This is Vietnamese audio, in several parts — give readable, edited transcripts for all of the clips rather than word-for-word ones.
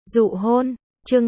Dụ hôn, chương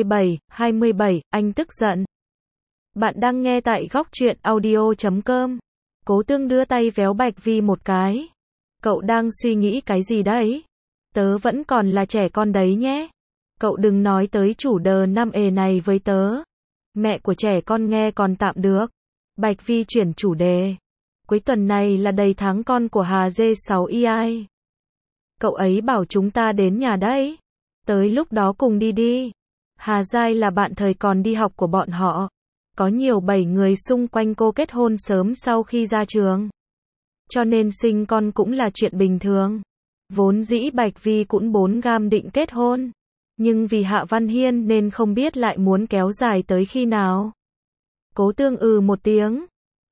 27, anh tức giận. Bạn đang nghe tại góc truyện audio.com. Cố Tương đưa tay véo Bạch Vi một cái. Cậu đang suy nghĩ cái gì đấy? Tớ vẫn còn là trẻ con đấy nhé. Cậu đừng nói tới chủ đờ năm ề này với tớ. Mẹ của trẻ con nghe còn tạm được. Bạch Vi chuyển chủ đề. Cuối tuần này là đầy tháng con của Hà G6EI. Cậu ấy bảo chúng ta đến nhà đấy. Tới lúc đó cùng đi đi. Hà Giai là bạn thời còn đi học của bọn họ. Có nhiều 7 người xung quanh cô kết hôn sớm sau khi ra trường. Cho nên sinh con cũng là chuyện bình thường. Vốn dĩ Bạch Vi cũng 4 gam định kết hôn. Nhưng vì Hạ Văn Hiên nên không biết lại muốn kéo dài tới khi nào. Cố Tương một tiếng.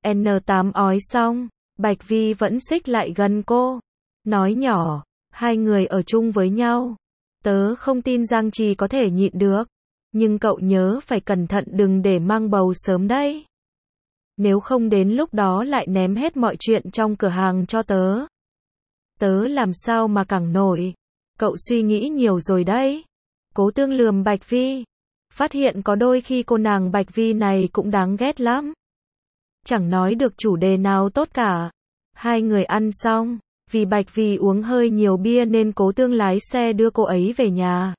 N8 ói xong. Bạch Vi vẫn xích lại gần cô. Nói nhỏ. Hai người ở chung với nhau. Tớ không tin Giang Trì có thể nhịn được. Nhưng cậu nhớ phải cẩn thận đừng để mang bầu sớm đấy. Nếu không đến lúc đó lại ném hết mọi chuyện trong cửa hàng cho tớ. Tớ làm sao mà cẳng nổi. Cậu suy nghĩ nhiều rồi đấy. Cố Tương lườm Bạch Vi. Phát hiện có đôi khi cô nàng Bạch Vi này cũng đáng ghét lắm. Chẳng nói được chủ đề nào tốt cả. Hai người ăn xong. Vì Bạch Vi uống hơi nhiều bia nên Cố Tương lái xe đưa cô ấy về nhà.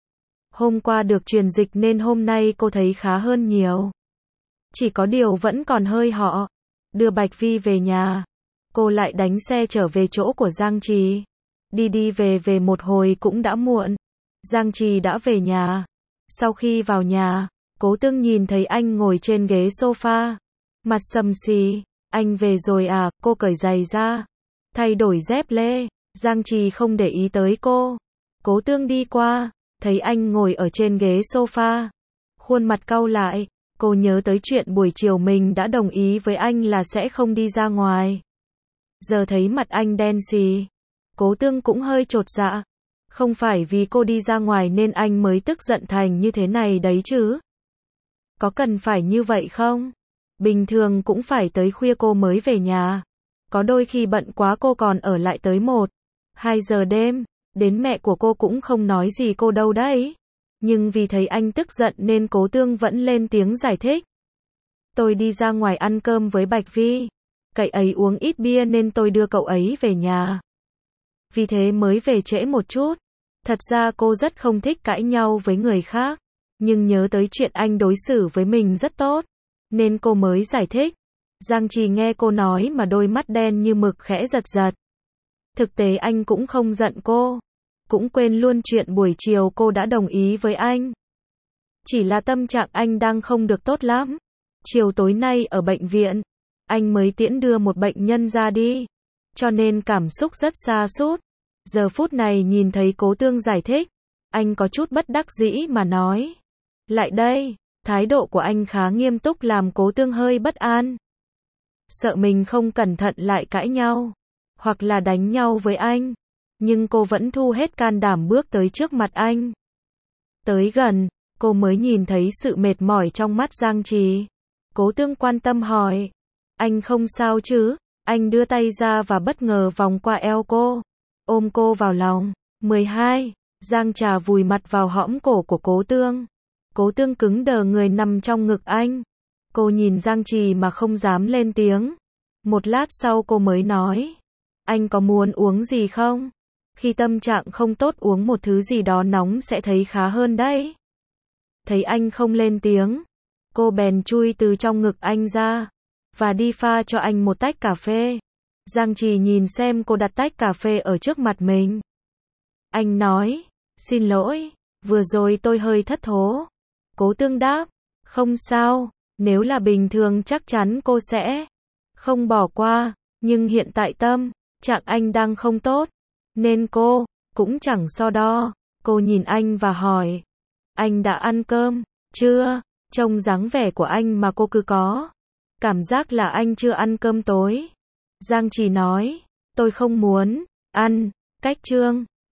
Hôm qua được truyền dịch nên hôm nay cô thấy khá hơn nhiều. Chỉ có điều vẫn còn hơi họ. Đưa Bạch Vi về nhà. Cô lại đánh xe trở về chỗ của Giang Trì. Đi về một hồi cũng đã muộn. Giang Trì đã về nhà. Sau khi vào nhà, Cố Tương nhìn thấy anh ngồi trên ghế sofa. Mặt sầm xì. Anh về rồi à? Cô cởi giày ra. Thay đổi dép lê. Giang Trì không để ý tới cô. Cố Tương đi qua. Thấy anh ngồi ở trên ghế sofa. Khuôn mặt cau lại. Cô nhớ tới chuyện buổi chiều mình đã đồng ý với anh là sẽ không đi ra ngoài. Giờ thấy mặt anh đen xì. Cố Tương cũng hơi chột dạ. Không phải vì cô đi ra ngoài nên anh mới tức giận thành như thế này đấy chứ. Có cần phải như vậy không? Bình thường cũng phải tới khuya cô mới về nhà. Có đôi khi bận quá cô còn ở lại tới 1, 2 giờ đêm. Đến mẹ của cô cũng không nói gì cô đâu đấy. Nhưng vì thấy anh tức giận nên Cố Tương vẫn lên tiếng giải thích. Tôi đi ra ngoài ăn cơm với Bạch Vi. Cậu ấy uống ít bia nên tôi đưa cậu ấy về nhà. Vì thế mới về trễ một chút. Thật ra cô rất không thích cãi nhau với người khác. Nhưng nhớ tới chuyện anh đối xử với mình rất tốt. Nên cô mới giải thích. Giang Trì nghe cô nói mà đôi mắt đen như mực khẽ giật giật. Thực tế anh cũng không giận cô. Cũng quên luôn chuyện buổi chiều cô đã đồng ý với anh. Chỉ là tâm trạng anh đang không được tốt lắm. Chiều tối nay ở bệnh viện, anh mới tiễn đưa một bệnh nhân ra đi. Cho nên cảm xúc rất sa sút. Giờ phút này nhìn thấy Cố Tương giải thích. Anh có chút bất đắc dĩ mà nói. Lại đây, thái độ của anh khá nghiêm túc làm Cố Tương hơi bất an. Sợ mình không cẩn thận lại cãi nhau. Hoặc là đánh nhau với anh. Nhưng cô vẫn thu hết can đảm bước tới trước mặt anh. Tới gần, cô mới nhìn thấy sự mệt mỏi trong mắt Giang Trì. Cố Tương quan tâm hỏi. Anh không sao chứ? Anh đưa tay ra và bất ngờ vòng qua eo cô. Ôm cô vào lòng. 12. Giang Trà vùi mặt vào hõm cổ của Cố Tương. Cố Tương cứng đờ người nằm trong ngực anh. Cô nhìn Giang Trì mà không dám lên tiếng. Một lát sau cô mới nói. Anh có muốn uống gì không? Khi tâm trạng không tốt uống một thứ gì đó nóng sẽ thấy khá hơn đấy. Thấy anh không lên tiếng. Cô bèn chui từ trong ngực anh ra. Và đi pha cho anh một tách cà phê. Giang Trì nhìn xem cô đặt tách cà phê ở trước mặt mình. Anh nói. Xin lỗi. Vừa rồi tôi hơi thất thố. Cố Tương đáp. Không sao. Nếu là bình thường chắc chắn cô sẽ không bỏ qua. Nhưng hiện tại tâm trạng anh đang không tốt. Nên cô cũng chẳng so đo. Cô nhìn anh và hỏi. Anh đã ăn cơm chưa? Trông dáng vẻ của anh mà cô cứ có cảm giác là anh chưa ăn cơm tối. Giang Trì nói. Tôi không muốn ăn. Cách chương